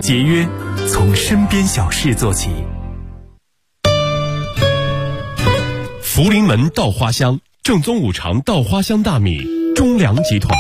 节约从身边小事做起。 福临门稻花香，正宗五常稻花香大米，中粮集团。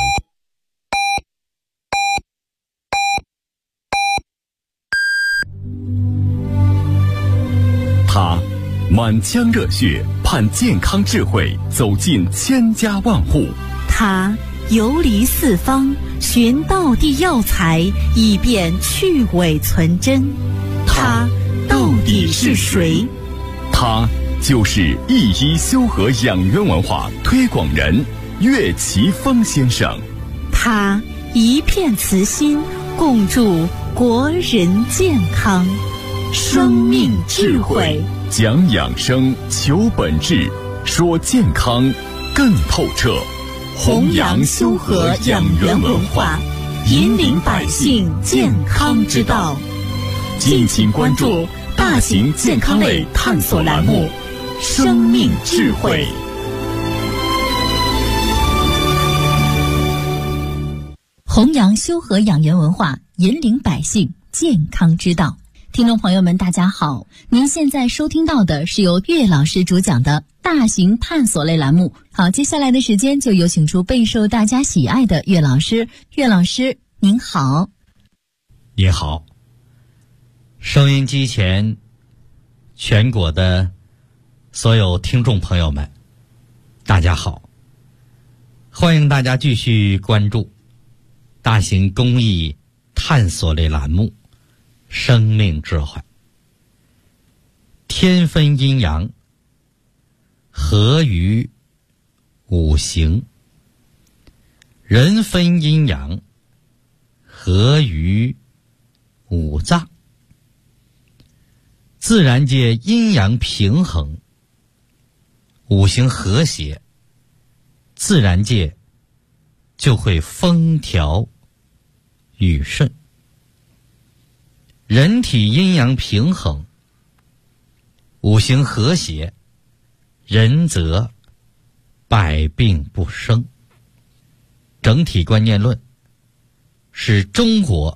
他满腔热血，盼健康智慧走进千家万户。 他游离四方，寻道地药材，以便去伪存真。他到底是谁？ 他就是一一修和养元文化推广人岳奇峰先生。 他一片慈心，共筑国人健康。生命智慧， 讲养生，求本质，说健康更透彻。 弘扬修和养元文化，引领百姓健康之道。敬请关注大型健康类探索栏目《生命智慧》。弘扬修和养元文化，引领百姓健康之道。听众朋友们大家好，您现在收听到的是由岳老师主讲的大型探索类栏目。好，接下来的时间就有请出备受大家喜爱的岳老师。岳老师您好。 你好，收音机前全国的所有听众朋友们大家好，欢迎大家继续关注大型公益探索类栏目生命智慧。天分阴阳，合于五行；人分阴阳，合于五脏。自然界阴阳平衡，五行和谐，自然界就会风调雨顺。人体阴阳平衡，五行和谐，人则百病不生。整体观念论是中国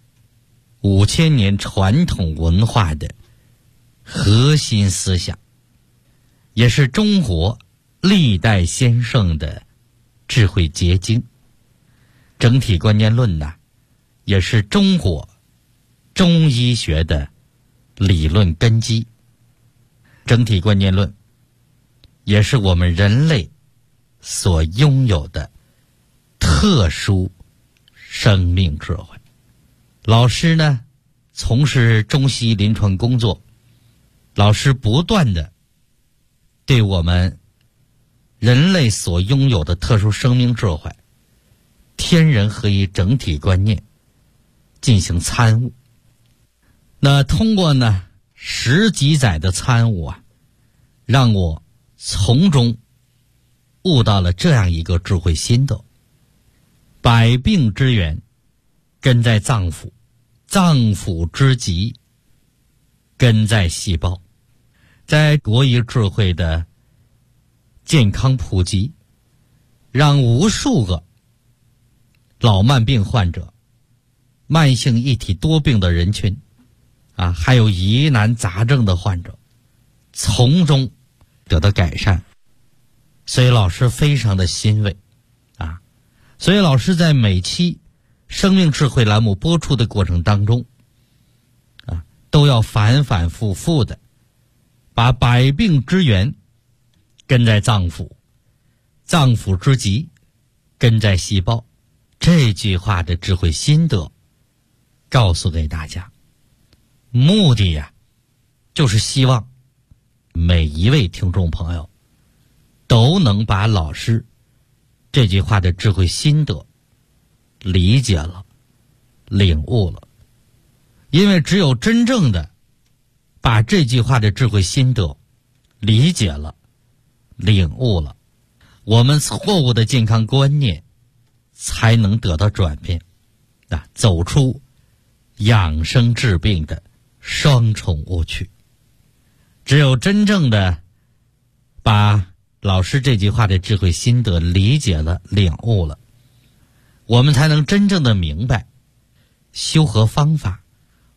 5000年传统文化的核心思想，也是中国历代先圣的智慧结晶。整体观念论呢，也是中国中医学的理论根基。整体观念论也是我们人类所拥有的特殊生命智慧。老师呢，从事中西医临床工作，老师不断的对我们人类所拥有的特殊生命智慧、天人合一整体观念进行参悟。那通过呢10几载的参悟啊，让我从中悟到了这样一个智慧心得：百病之源根在脏腑，脏腑之疾根在细胞。在国医智慧的健康普及，让无数个老慢病患者、慢性一体多病的人群还有疑难杂症的患者从中得到改善。所以老师非常的欣慰所以老师在每期生命智慧栏目播出的过程当中都要反反复复的把百病之源根在脏腑，脏腑之疾根在细胞这句话的智慧心得告诉给大家。目的就是希望每一位听众朋友都能把老师这句话的智慧心得理解了，领悟了。因为只有真正的把这句话的智慧心得理解了，领悟了，我们错误的健康观念才能得到转变走出养生治病的双重误区。只有真正的把老师这句话的智慧心得理解了、领悟了，我们才能真正的明白修和方法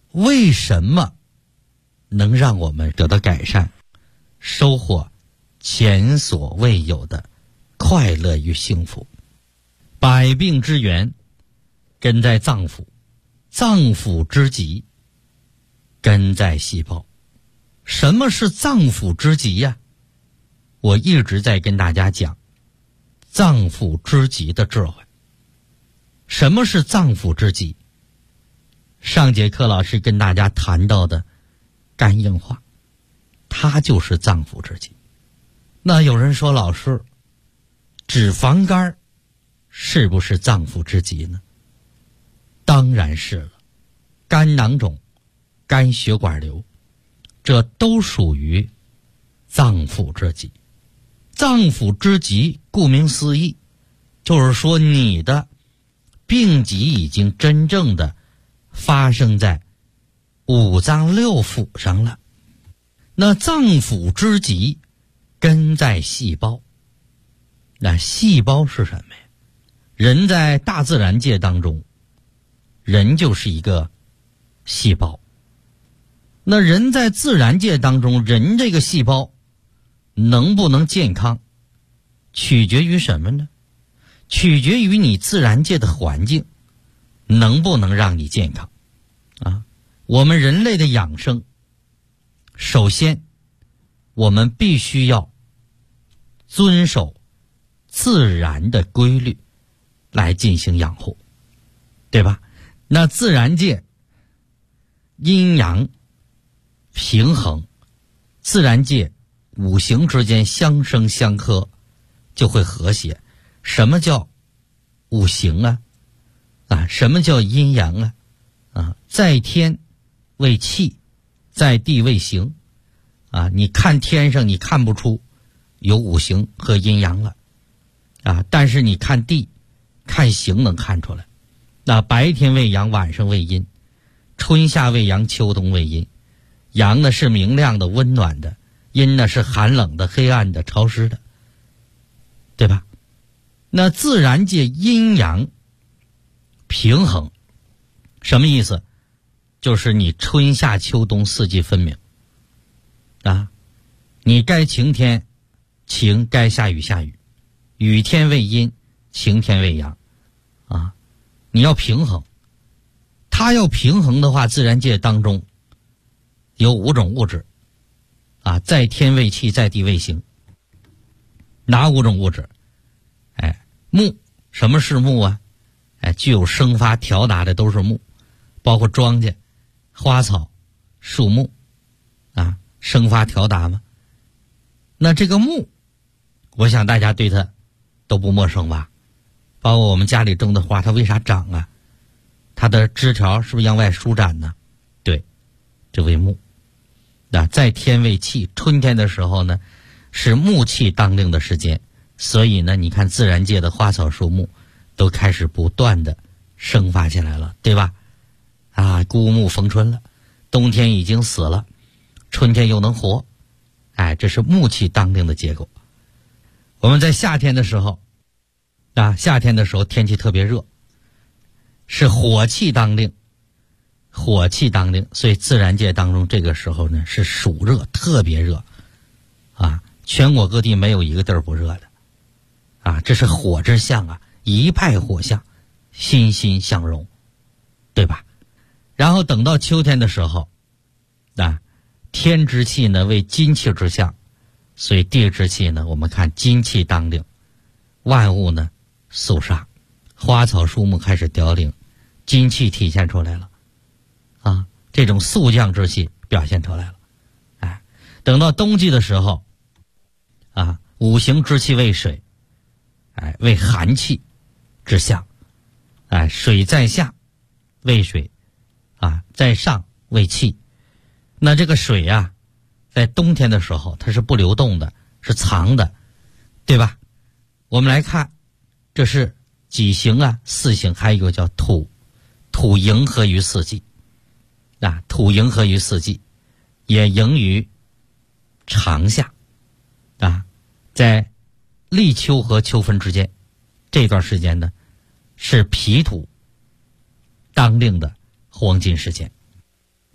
为什么能让我们得到改善，收获前所未有的快乐与幸福？百病之源根在脏腑，脏腑之疾根在细胞。什么是脏腑之疾呀？我一直在跟大家讲脏腑之疾的智慧。什么是脏腑之疾？上节课老师跟大家谈到的肝硬化，它就是脏腑之疾。那有人说，老师，脂肪肝是不是脏腑之疾呢？当然是了。肝囊肿、肝血管瘤，这都属于脏腑之疾。脏腑之疾顾名思义，就是说你的病疾已经真正的发生在五脏六腑上了。那脏腑之疾根在细胞。那细胞是什么呀？人在大自然界当中，人就是一个细胞。那人在自然界当中，人这个细胞能不能健康，取决于什么呢？取决于你自然界的环境能不能让你健康啊。我们人类的养生，首先我们必须要遵守自然的规律来进行养护，对吧？那自然界阴阳平衡，自然界五行之间相生相克，就会和谐。什么叫五行啊？什么叫阴阳啊？在天为气，在地为形啊。你看天上你看不出有五行和阴阳了啊，但是你看地看形能看出来。那白天为阳，晚上为阴，春夏为阳，秋冬为阴。阳呢是明亮的温暖的，阴呢是寒冷的黑暗的潮湿的，对吧？那自然界阴阳平衡什么意思？就是你春夏秋冬四季分明啊，你该晴天晴，该下雨下雨，雨天为阴，晴天为阳啊，你要平衡。它要平衡的话，自然界当中有五种物质啊，在天为气，在地为形。哪五种物质？木。什么是木啊？具有生发调达的都是木，包括庄稼、花草、树木啊，生发调达嘛。那这个木，我想大家对它都不陌生吧？包括我们家里种的花，它为啥长啊？它的枝条是不是向外舒展呢？对，这为木。在天为气，春天的时候呢，是木气当令的时间，所以呢，你看自然界的花草树木都开始不断的生发起来了，对吧？啊，孤木逢春了，冬天已经死了，春天又能活，这是木气当令的结果。我们在夏天的时候，夏天的时候天气特别热，是火气当令。火气当令，所以自然界当中这个时候呢是暑热，特别热啊，全国各地没有一个地儿不热的啊，这是火之象啊，一派火象，欣欣向荣，对吧？然后等到秋天的时候天之气呢为金气之象，所以地之气呢我们看金气当令，万物呢肃杀，花草树木开始凋零，金气体现出来了啊，这种肃降之气表现出来了。等到冬季的时候五行之气为水，为寒气之象，水在下为水在上为气。那这个水在冬天的时候它是不流动的，是藏的，对吧？我们来看，这是几行四行，还有一个叫土，土迎合于四季土迎合于四季，也迎于长夏在立秋和秋分之间，这段时间呢是脾土当令的黄金时间。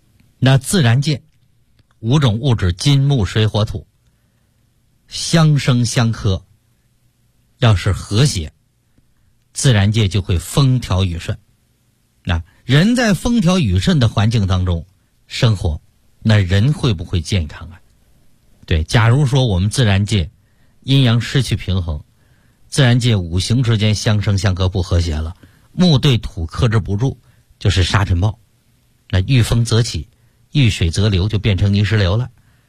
那自然界5种物质金木水火土相生相克，要是和谐，自然界就会风调雨顺。那人在风调雨顺的环境当中生活，那人会不会健康啊？对，假如说我们自然界阴阳失去平衡，自然界5行之间相生相克不和谐了，木对土克制不住，就是沙尘暴。那遇风则起，遇水则流，就变成泥石流了，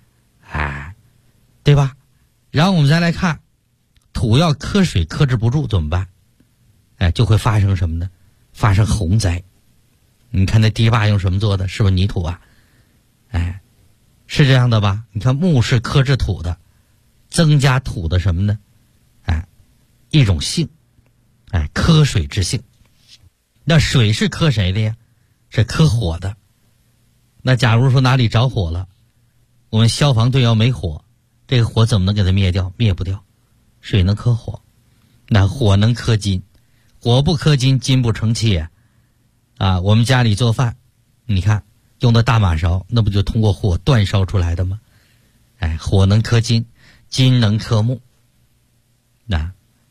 对吧？然后我们再来看，土要克水克制不住怎么办？就会发生什么呢？发生洪灾。你看那堤坝用什么做的？是不是泥土啊？是这样的吧？你看木是克制土的，增加土的什么呢？一种性，克水之性。那水是克谁的呀？是克火的。那假如说哪里着火了，我们消防队要没火，这个火怎么能给它灭掉？灭不掉。水能克火，那火能克金，火不克金，金不成器啊。我们家里做饭，你看用的大马勺，那不就通过火煅烧出来的吗？火能克金，金能克木。那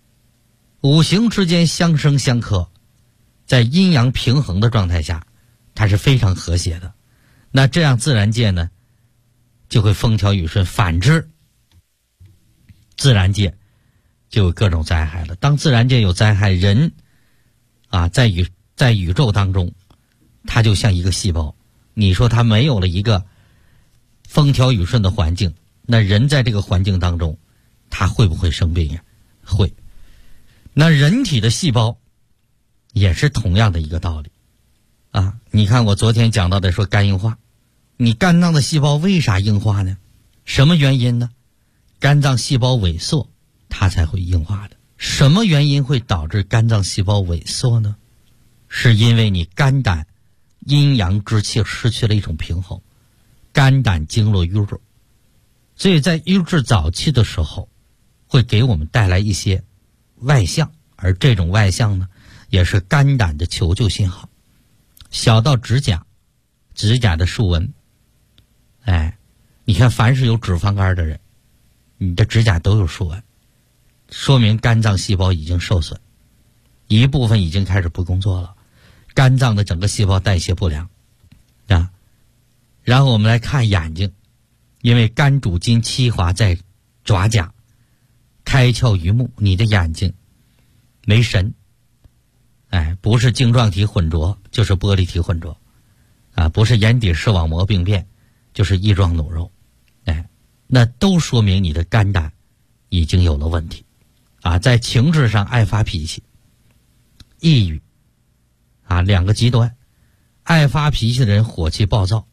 5行之间相生相克，在阴阳平衡的状态下，它是非常和谐的。那这样自然界呢就会风调雨顺，反之自然界就有各种灾害了。当自然界有灾害，人在宇宙当中，它就像一个细胞。你说它没有了一个风调雨顺的环境，那人在这个环境当中，他会不会生病呀？会。那人体的细胞也是同样的一个道理你看我昨天讲到的说肝硬化，你肝脏的细胞为啥硬化呢？什么原因呢？肝脏细胞萎缩，它才会硬化的。什么原因会导致肝脏细胞萎缩呢？是因为你肝胆阴阳之气失去了一种平衡，肝胆经络瘀滞，所以在瘀滞早期的时候会给我们带来一些外象，而这种外象呢也是肝胆的求救信号。小到指甲的竖纹，你看凡是有脂肪肝的人，你的指甲都有竖纹，说明肝脏细胞已经受损，一部分已经开始不工作了，肝脏的整个细胞代谢不良然后我们来看眼睛，因为肝主筋，气华在爪甲，开窍于目，你的眼睛没神，不是晶状体混浊就是玻璃体混浊不是眼底视网膜病变就是翼状脓肉，那都说明你的肝胆已经有了问题在情志上爱发脾气，抑郁2个极端。爱发脾气的人火气暴躁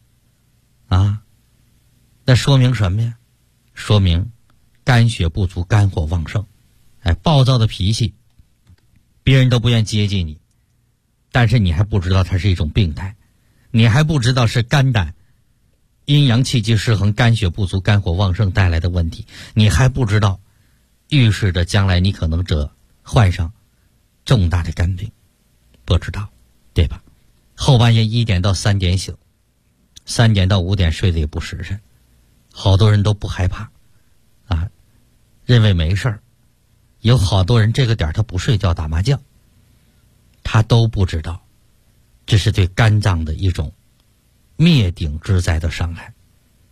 那说明什么呀？说明肝血不足，肝火旺盛。暴躁的脾气别人都不愿接近你，但是你还不知道它是一种病态，你还不知道是肝胆阴阳气机失衡，肝血不足，肝火旺盛带来的问题，你还不知道预示着将来你可能患上重大的肝病，不知道，对吧？后半夜1点到3点醒，3点到5点睡得也不实辰，好多人都不害怕认为没事儿。有好多人这个点他不睡觉打麻将，他都不知道这是对肝脏的一种灭顶之灾的伤害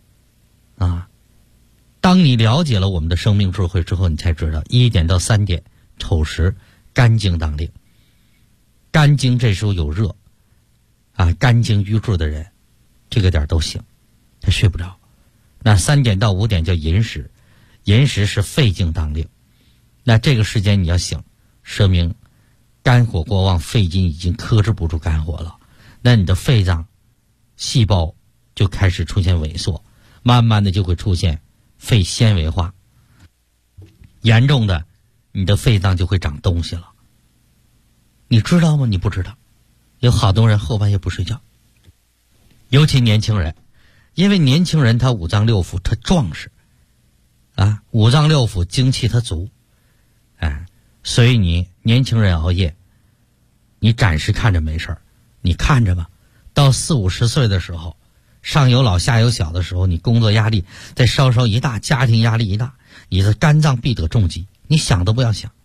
当你了解了我们的生命智慧之后，你才知道1点到3点丑时肝经当令，肝经这时候有热肝经瘀滞的人这个点都醒，他睡不着。那3点到5点叫寅时，寅时是肺经当令，那这个时间你要醒，说明肝火过旺，肺经已经克制不住肝火了，那你的肺脏细胞就开始出现萎缩，慢慢的就会出现肺纤维化，严重的你的肺脏就会长东西了。你知道吗？你不知道。有好多人后半夜不睡觉，尤其年轻人，因为年轻人他五脏六腑他壮实五脏六腑精气他足所以你年轻人熬夜，你暂时看着没事儿，你看着吧，到40-50岁的时候， 上有老下有小的时候，你工作压力再稍稍一大，家庭压力一大，你的肝脏必得重击，你想都不要想。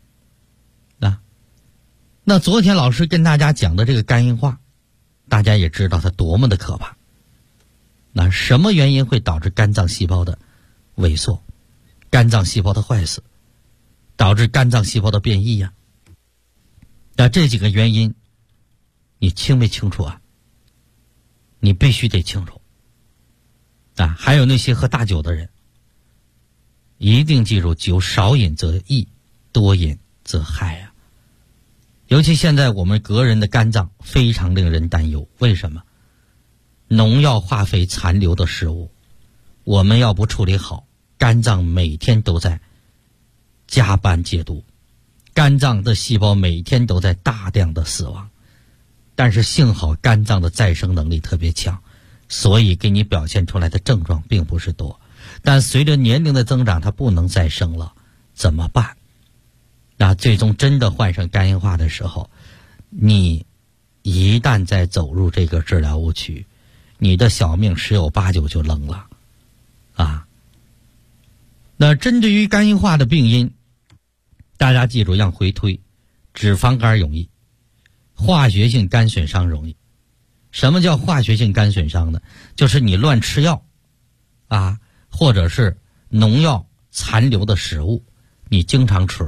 那昨天老师跟大家讲的这个肝硬化，大家也知道它多么的可怕。那什么原因会导致肝脏细胞的萎缩，肝脏细胞的坏死，导致肝脏细胞的变异呀？那这几个原因你清没清楚啊？你必须得清楚啊！还有那些喝大酒的人，一定记住，酒少饮则益，多饮则害啊！尤其现在我们国人的肝脏非常令人担忧，为什么？农药化肥残留的食物，我们要不处理好，肝脏每天都在加班解毒，肝脏的细胞每天都在大量的死亡。但是幸好肝脏的再生能力特别强，所以给你表现出来的症状并不是多。但随着年龄的增长，它不能再生了，怎么办？那最终真的患上肝硬化的时候，你一旦再走入这个治疗误区，你的小命10有8九就扔了啊！那针对于肝硬化的病因，大家记住要回推：脂肪肝容易，化学性肝损伤容易。什么叫化学性肝损伤呢？就是你乱吃药啊，或者是农药残留的食物你经常吃，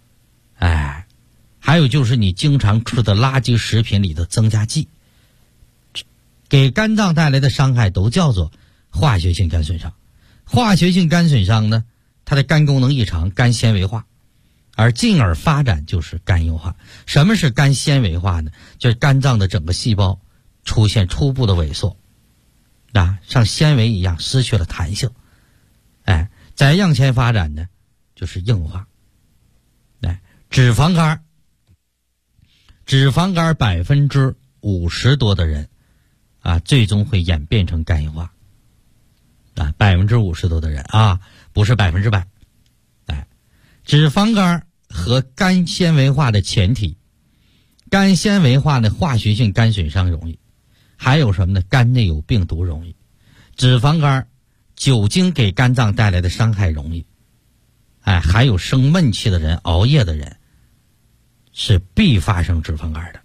还有就是你经常吃的垃圾食品里的增加剂，给肝脏带来的伤害都叫做化学性肝损伤。化学性肝损伤呢，它的肝功能异常，肝纤维化，而进而发展就是肝硬化。什么是肝纤维化呢？就是肝脏的整个细胞出现初步的萎缩，像纤维一样失去了弹性。再向前发展呢，就是硬化。脂肪肝50%多的人最终会演变成肝硬化。50%多的人不是100%。脂肪肝和肝纤维化的前提，肝纤维化的化学性肝损伤容易，还有什么呢？肝内有病毒容易。脂肪肝酒精给肝脏带来的伤害容易，还有生闷气的人、熬夜的人是必发生脂肪肝的。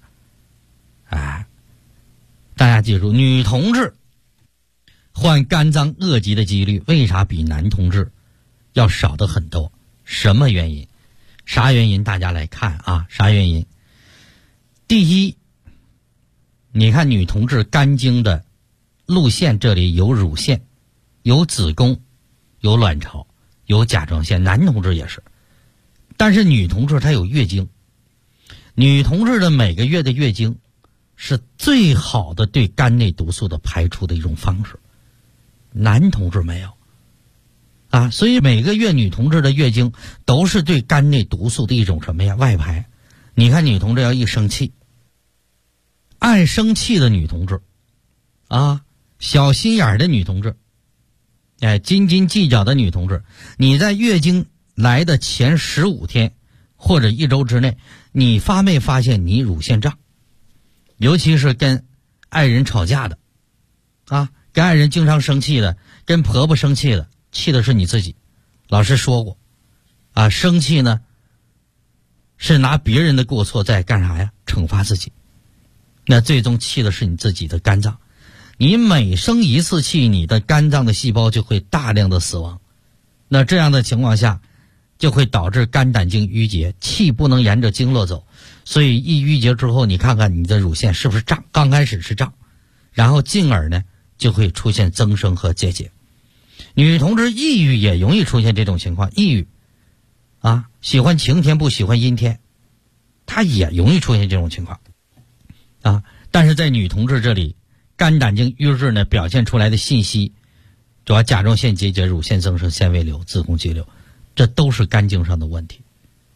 大家记住，女同志患肝脏恶疾的几率为啥比男同志要少得很多？什么原因？啥原因？大家来看啥原因？第一，你看女同志肝经的路线，这里有乳腺，有子宫，有卵巢，有甲状腺，男同志也是。但是女同志她有月经，女同志的每个月的月经是最好的对肝内毒素的排出的一种方式，男同志没有所以每个月女同志的月经都是对肝内毒素的一种什么呀？外排。你看女同志要一生气，爱生气的女同志小心眼的女同志，斤斤计较的女同志，你在月经来的前15天或者1周之内，你发没发现你乳腺胀？尤其是跟爱人吵架的跟爱人经常生气的，跟婆婆生气的，气的是你自己。老师说过生气呢是拿别人的过错在干啥呀？惩罚自己。那最终气的是你自己的肝脏。你每生一次气，你的肝脏的细胞就会大量的死亡。那这样的情况下就会导致肝胆经淤结，气不能沿着经络走，所以一淤结之后，你看看你的乳腺是不是胀？刚开始是胀，然后进而呢就会出现增生和结节。女同志抑郁也容易出现这种情况，抑郁喜欢晴天不喜欢阴天，她也容易出现这种情况但是在女同志这里，肝胆经瘀滞呢表现出来的信息，主要甲状腺结节、乳腺增生、纤维瘤、子宫肌瘤，这都是肝经上的问题。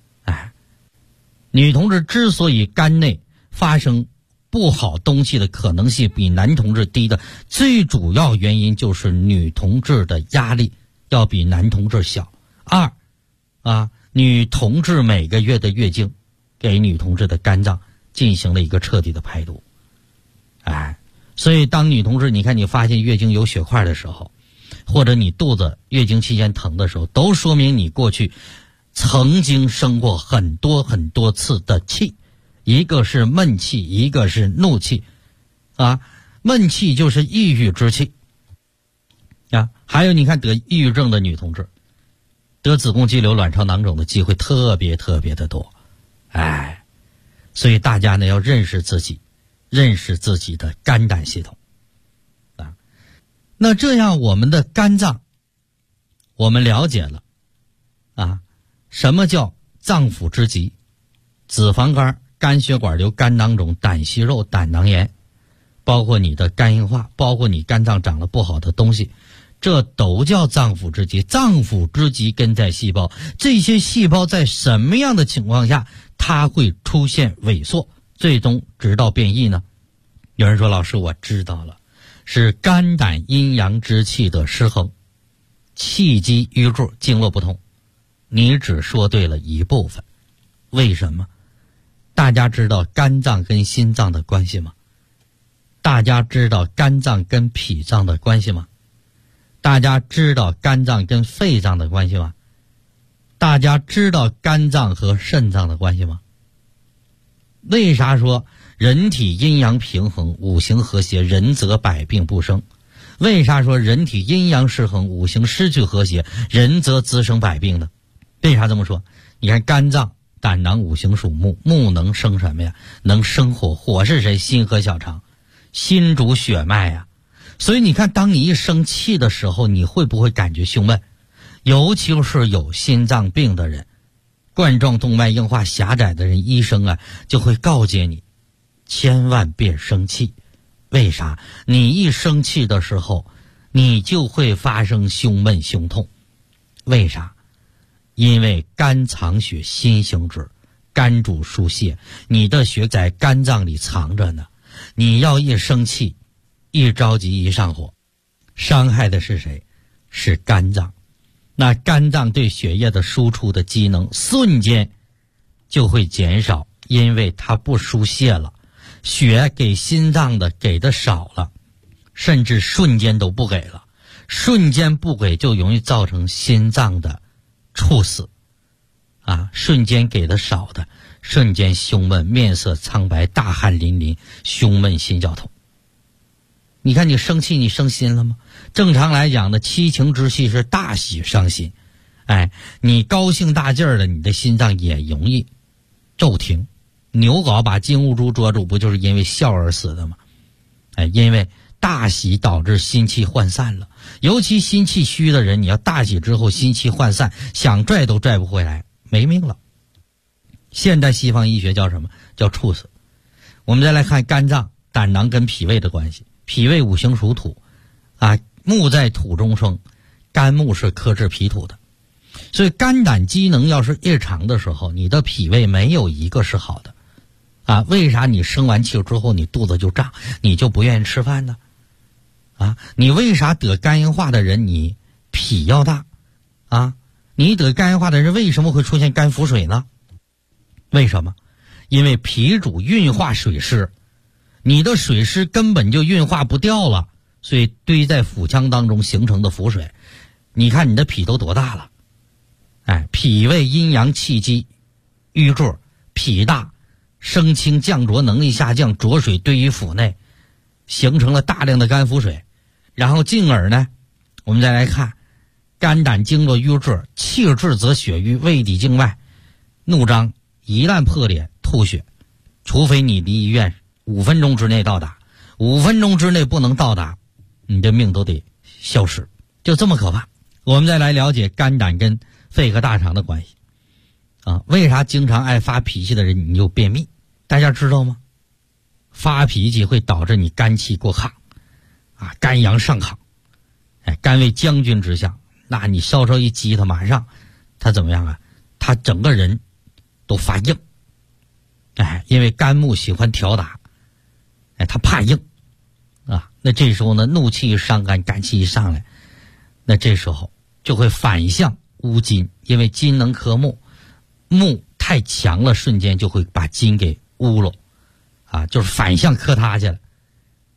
女同志之所以肝内发生不好东西的可能性比男同志低的最主要原因就是女同志的压力要比男同志小。女同志每个月的月经给女同志的肝脏进行了一个彻底的排毒。 所以当女同志你看你发现月经有血块的时候，或者你肚子月经期间疼的时候，都说明你过去曾经生过很多很多次的气，一个是闷气，一个是怒气啊。闷气就是抑郁之气啊。还有你看得抑郁症的女同志，得子宫肌瘤、卵巢囊肿的机会特别特别的多。哎，所以大家呢要认识自己，认识自己的肝胆系统啊。那这样我们的肝脏我们了解了啊，什么叫脏腑之疾？脂肪肝、肝血管瘤、肝囊肿、胆息肉、胆囊炎，包括你的肝硬化，包括你肝脏长了不好的东西，这都叫脏腑之疾。脏腑之疾根在细胞，这些细胞在什么样的情况下它会出现萎缩，最终直到变异呢？有人说老师我知道了，是肝胆阴阳之气的失衡，气机瘀滞，经络不通。你只说对了一部分。为什么？大家知道肝脏跟心脏的关系吗？大家知道肝脏跟脾脏的关系吗？大家知道肝脏跟肺脏的关系吗？大家知道肝脏和肾脏的关系吗？为啥说人体阴阳平衡，五行和谐，人则百病不生？为啥说人体阴阳失衡，五行失去和谐，人则滋生百病呢？为啥这么说？你看肝脏、胆囊五行属木，木能生什么呀？能生火，火是谁？心和小肠，心主血脉呀。所以你看，当你一生气的时候，你会不会感觉胸闷？尤其是有心脏病的人，冠状动脉硬化狭窄的人，医生啊就会告诫你，千万别生气。为啥？你一生气的时候，你就会发生胸闷胸痛。为啥？因为肝藏血，心行止，肝主疏泄，你的血在肝脏里藏着呢。你要一生气，一着急，一上火，伤害的是谁？是肝脏。那肝脏对血液的输出的机能瞬间就会减少，因为它不输泄了，血给心脏的给的少了，甚至瞬间都不给了。瞬间不给就容易造成心脏的猝死啊！瞬间给的少的，瞬间胸闷，面色苍白，大汗淋漓，胸闷心绞痛。你看你生气，你生心了吗？正常来讲呢，七情之气是大喜伤心。哎，你高兴大劲儿的，你的心脏也容易骤停。牛皋把金兀术捉住，不就是因为笑而死的吗？哎，因为大喜导致心气涣散了。尤其心气虚的人，你要大喜之后心气涣散，想拽都拽不回来，没命了。现代西方医学叫什么？叫猝死。我们再来看肝脏、胆囊跟脾胃的关系。脾胃五行属土啊，木在土中生，肝木是克制脾土的。所以肝胆机能要是异常的时候，你的脾胃没有一个是好的啊。为啥你生完气之后你肚子就胀，你就不愿意吃饭呢？啊，你为啥得肝硬化的人你脾要大啊？你得肝硬化的人为什么会出现肝腹水呢？为什么？因为脾主运化水湿，你的水湿根本就运化不掉了，所以堆在腹腔当中形成的腹水。你看你的脾都多大了？哎，脾胃阴阳气机瘀滞，脾大，升清降浊能力下降，浊水堆于腹内，形成了大量的肝腹水。然后进而呢，我们再来看肝胆经络瘀滞，气滞则血瘀，胃底静脉怒张，一旦破裂吐血，除非你离医院5分钟之内到达，5分钟之内不能到达，你的命都得消失，就这么可怕。我们再来了解肝胆跟肺和大肠的关系啊。为啥经常爱发脾气的人你就便秘？大家知道吗？发脾气会导致你肝气过亢啊，肝阳上亢，哎，肝为将军之象，那你稍稍一激他，马上他怎么样啊？他整个人都发硬，哎，因为肝木喜欢挑打，哎，他怕硬啊。那这时候呢，怒气一上肝，肝气一上来，那这时候就会反向污金，因为金能克木，木太强了，瞬间就会把金给污了啊，就是反向克他去了。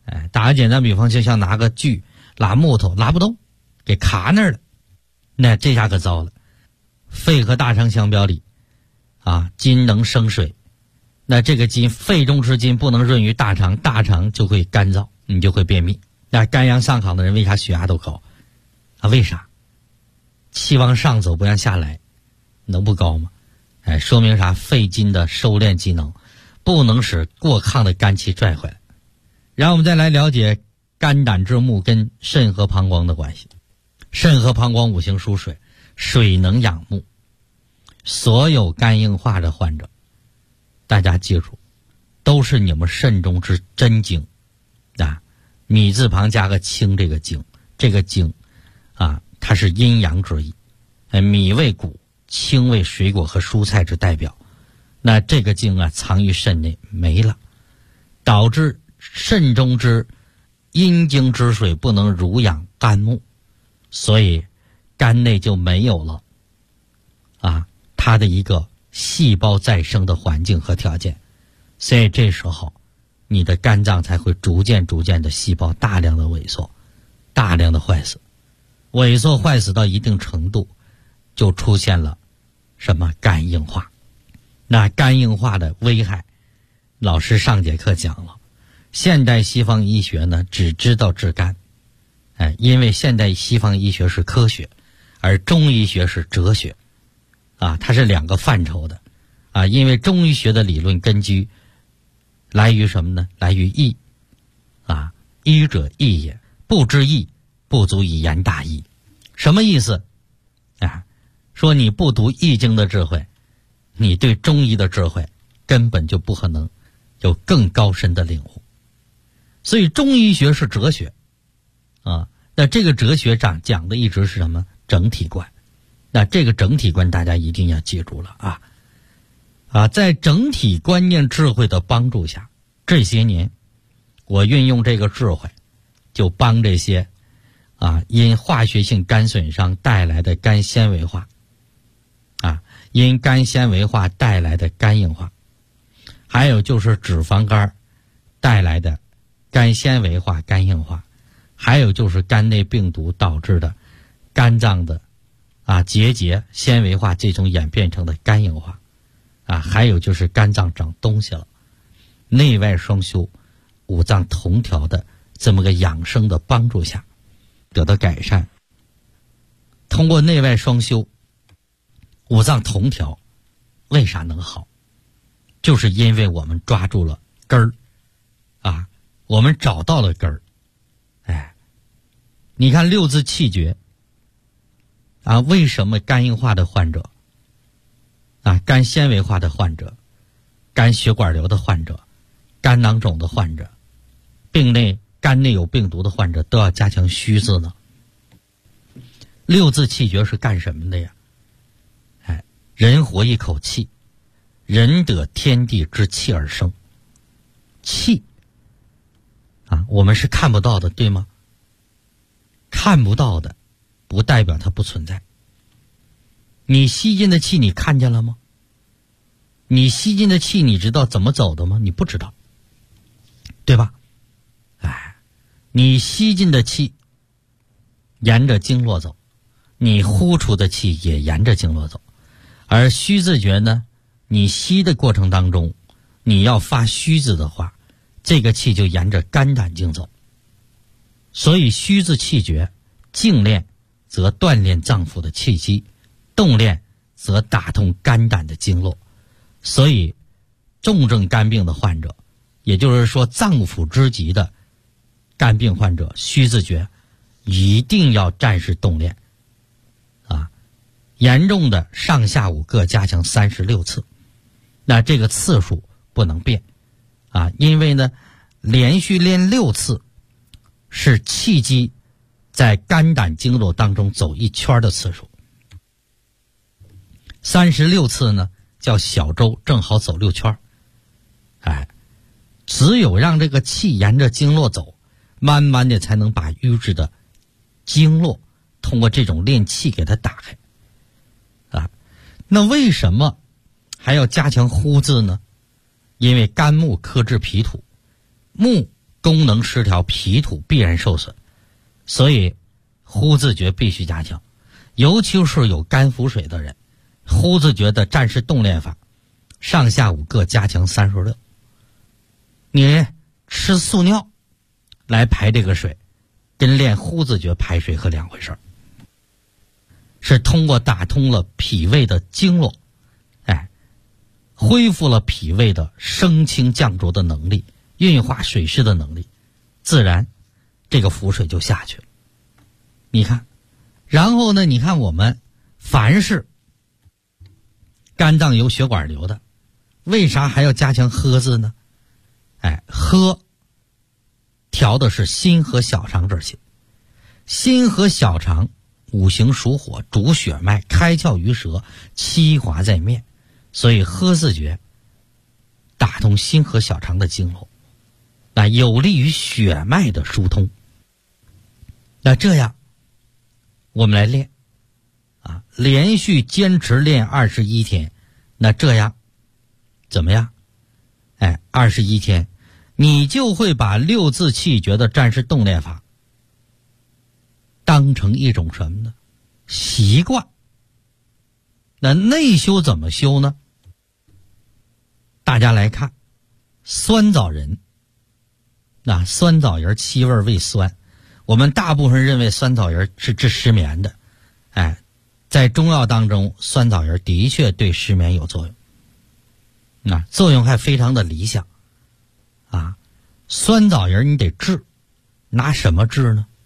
打个简单比方，就像拿个锯拉木头拉不动，给卡那儿了，那这下可糟了。肺和大肠相表里津能生水，那这个津肺中之津不能润于大肠，大肠就会干燥，你就会便秘。那肝阳上亢的人为啥血压都高为啥？气往上走不让下来，能不高吗？说明啥？肺经的收敛机能不能使过亢的肝气拽回来。然后我们再来了解肝胆之木跟肾和膀胱的关系。肾和膀胱五行属水，水能养木。所有肝硬化的患者，大家记住，都是你们肾中之真精米字旁加个清，这个精，这个精它是阴阳之意。米为谷，清为水果和蔬菜之代表。那这个精藏于肾内没了，导致肾中之阴精之水不能濡养肝木，所以肝内就没有了它的一个细胞再生的环境和条件。所以这时候你的肝脏才会逐渐的细胞大量的萎缩，大量的坏死。萎缩坏死到一定程度，就出现了什么肝硬化。那肝硬化的危害，老师上节课讲了。现代西方医学呢只知道治肝，因为现代西方医学是科学，而中医学是哲学它是两个范畴的因为中医学的理论根据来于什么呢？来于义医者义也，不知义不足以言大义。什么意思说你不读易经的智慧，你对中医的智慧根本就不可能有更高深的领悟。所以中医学是哲学那这个哲学讲的一直是什么？整体观。那这个整体观大家一定要记住了在整体观念智慧的帮助下，这些年我运用这个智慧，就帮这些因化学性肝损伤带来的肝纤维化因肝纤维化带来的肝硬化，还有就是脂肪肝带来的肝纤维化、肝硬化，还有就是肝内病毒导致的肝脏的结节纤维化，这种演变成的肝硬化还有就是肝脏长东西了。内外双修、五脏同调的这么个养生的帮助下得到改善。通过内外双修、五脏同调，为啥能好？就是因为我们抓住了根儿我们找到了根儿。你看六字气绝为什么肝硬化的患者肝纤维化的患者、肝血管瘤的患者、肝囊肿的患者、肝内有病毒的患者都要加强虚字呢？六字气绝是干什么的呀？人活一口气，人得天地之气而生。气我们是看不到的，对吗？看不到的不代表它不存在。你吸进的气你看见了吗？你吸进的气你知道怎么走的吗？你不知道，对吧？你吸进的气沿着经络走，你呼出的气也沿着经络走。而虚字诀呢，你吸的过程当中，你要发虚字的话，这个气就沿着肝胆经走。所以虚字气诀，静练则锻炼脏腑的气机，动练则打通肝胆的经络。所以重症肝病的患者，也就是说脏腑之疾的肝病患者，虚字诀一定要战士动练严重的上下午各加强36次。那这个次数不能变因为呢连续练6次是气机在肝胆经络当中走一圈的次数。36次呢叫小周，正好走6圈。只有让这个气沿着经络走，慢慢的才能把瘀滞的经络通过这种练气给它打开那为什么还要加强呼字呢？因为肝木克制脾土，木功能失调，脾土必然受损。所以呼字诀必须加强，尤其是有肝腹水的人，呼字诀的战士动练法上下午各加强36。你吃素尿来排这个水，跟练呼字诀排水可两回事，是通过打通了脾胃的经络，恢复了脾胃的升清降浊的能力，运化水湿的能力，自然这个腹水就下去了。你看，然后呢，你看我们凡是肝脏有血管瘤的，为啥还要加强喝字呢？喝调的是心和小肠这些，心和小肠五行属火，主血脉，开窍于舌，七华在面，所以喝字诀打通心和小肠的经络，那有利于血脉的疏通。那这样我们来练连续坚持练21天，那这样怎么样？21天你就会把6字气诀的战士动练法当成一种什么呢？习惯。那内修怎么修呢？大家来看酸枣仁，那酸枣仁气味味酸，我们大部分认为酸枣仁是治失眠的，在中药当中酸枣仁的确对失眠有作用，那作用还非常的理想酸枣仁你得治，拿什么治呢？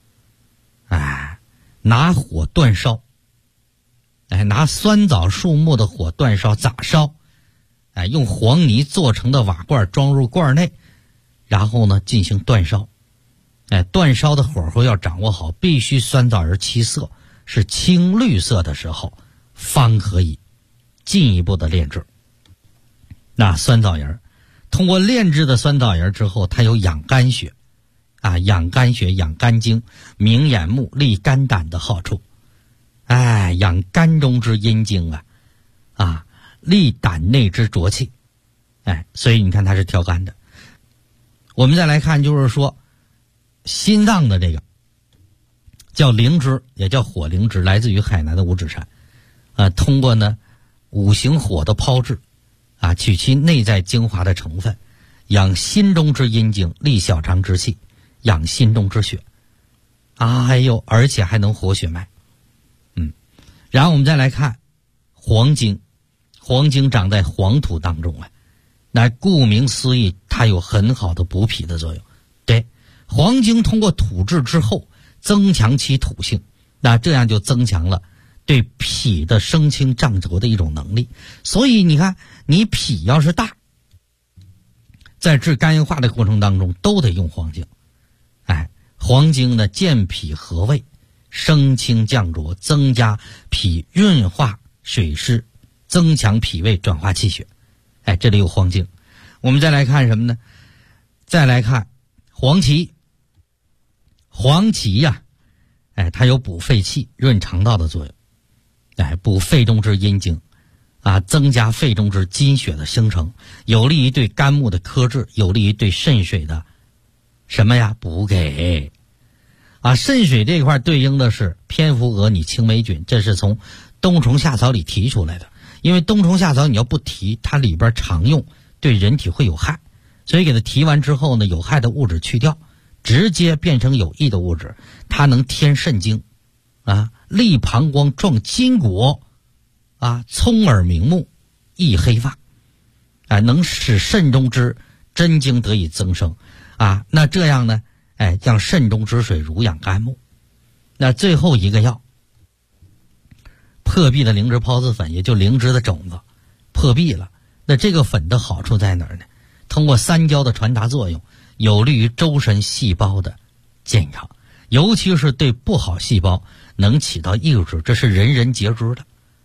拿火煅烧，拿酸枣树木的火煅烧，咋烧？用黄泥做成的瓦罐装入罐内，然后呢进行煅烧。煅烧的火候要掌握好，必须酸枣仁七色是青绿色的时候，方可以进一步的炼制。那酸枣仁通过炼制的酸枣仁之后，它有养肝血养肝血、养肝经、明眼目、利肝胆的好处。养肝中之阴经利胆内之浊气。所以你看它是调肝的。我们再来看，就是说心脏的这个叫灵芝，也叫火灵芝，来自于海南的五指山。通过呢五行火的抛制取其内在精华的成分，养心中之阴经，利小肠之气，养心中之血而且还能活血脉。然后我们再来看黄精，黄精长在黄土当中那顾名思义，它有很好的补脾的作用。对，黄精通过土制之后增强其土性，那这样就增强了对脾的升清胀浊的一种能力。所以你看，你脾要是大，在治肝硬化的过程当中都得用黄精。黄精呢健脾和胃，升清降浊，增加脾运化水湿，增强脾胃，转化气血。这里有黄精。我们再来看什么呢？再来看黄芪。黄芪它有补肺气、润肠道的作用，补肺中之阴经增加肺中之津血的生成，有利于对肝木的克制，有利于对肾水的什么补给肾水这块对应的是蝙蝠蛾拟青霉菌，这是从冬虫夏草里提出来的。因为冬虫夏草你要不提，它里边常用，对人体会有害，所以给它提完之后呢，有害的物质去掉，直接变成有益的物质。它能添肾精利膀胱，壮筋骨聪耳明目，益黑发能使肾中之真精得以增生那这样呢将肾中之水濡养肝木。那最后一个药破壁的灵芝孢子粉，也就灵芝的种子破壁了。那这个粉的好处在哪儿呢？通过三焦的传达作用，有利于周身细胞的健康，尤其是对不好细胞能起到抑制，这是人人皆知的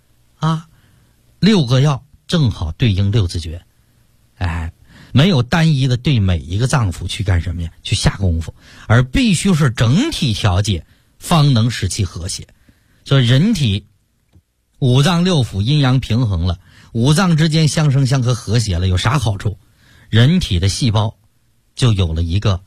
6个药正好对应6字诀。没有单一的对每一个脏腑去干什么呀？去下功夫，而必须是整体调节，方能使其和谐。所以人体五脏六腑阴阳平衡了，五脏之间相生相克和谐了，有啥好处？人体的细胞就有了一个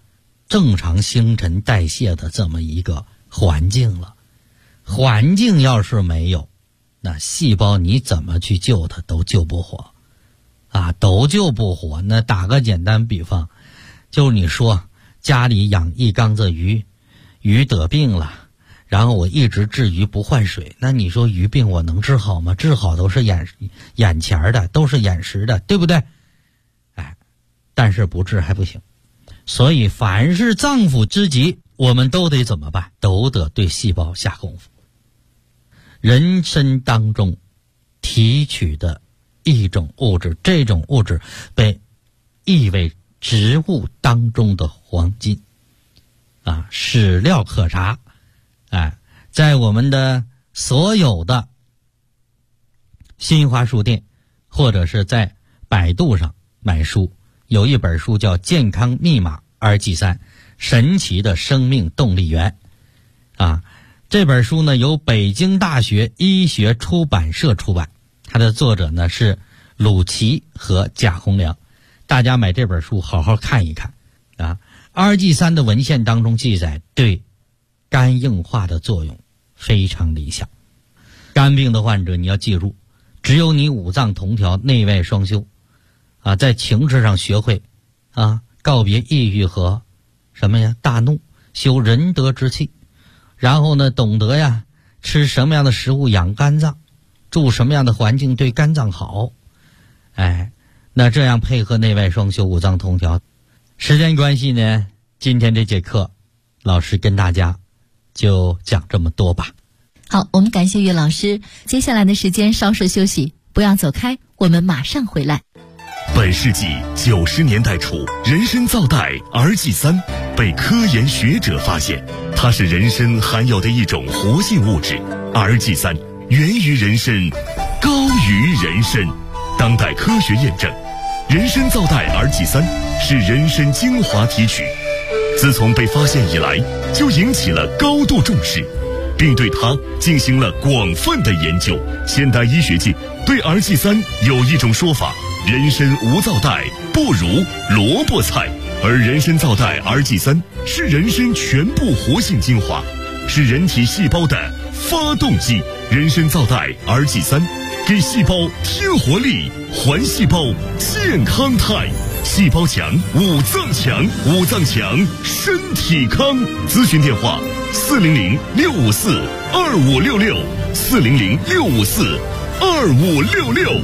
正常新陈代谢的这么一个环境了。环境要是没有，那细胞你怎么去救它都救不活啊，都救不活。那打个简单比方，就是你说家里养一缸子鱼，鱼得病了，然后我一直治鱼不换水，那你说鱼病我能治好吗？治好都是眼前的，都是眼识的，对不对？但是不治还不行。所以凡是脏腑之疾，我们都得怎么办？都得对细胞下功夫。人参当中提取的一种物质，这种物质被誉为植物当中的黄金啊，史料可查。在我们的所有的新华书店或者是在百度上买书，有一本书叫《健康密码2G3神奇的生命动力源》啊。这本书呢由北京大学医学出版社出版，它的作者呢是鲁奇和贾洪良。大家买这本书好好看一看啊。2G3的文献当中记载，对肝硬化的作用非常理想。肝病的患者你要记住，只有你五脏同调，内外双修啊，在情志上学会啊，告别抑郁和什么呀大怒，修仁德之气。然后呢，懂得呀吃什么样的食物养肝脏，住什么样的环境对肝脏好。那这样配合内外双修，五脏同调。时间关系呢，今天这节课老师跟大家就讲这么多吧。 好，我们感谢岳老师。接下来的时间稍事休息，不要走开，我们马上回来。 本世纪90年代初，人参皂苷 2G3 被科研学者发现，它是人参含有的一种活性物质。2G3 源于人参，高于人参。当代科学验证，人参皂苷 2G3 是人参精华提取，自从被发现以来，就引起了高度重视，并对它进行了广泛的研究。现代医学界对 2G3 有一种说法：人参无皂苷，不如萝卜菜。而人参皂苷 2G3 是人参全部活性精华，是人体细胞的发动机。人参皂苷 2G3 给细胞添活力，还细胞健康态。细胞强，五脏强，五脏强，身体康。咨询电话：400-654-2566，400-654-2566。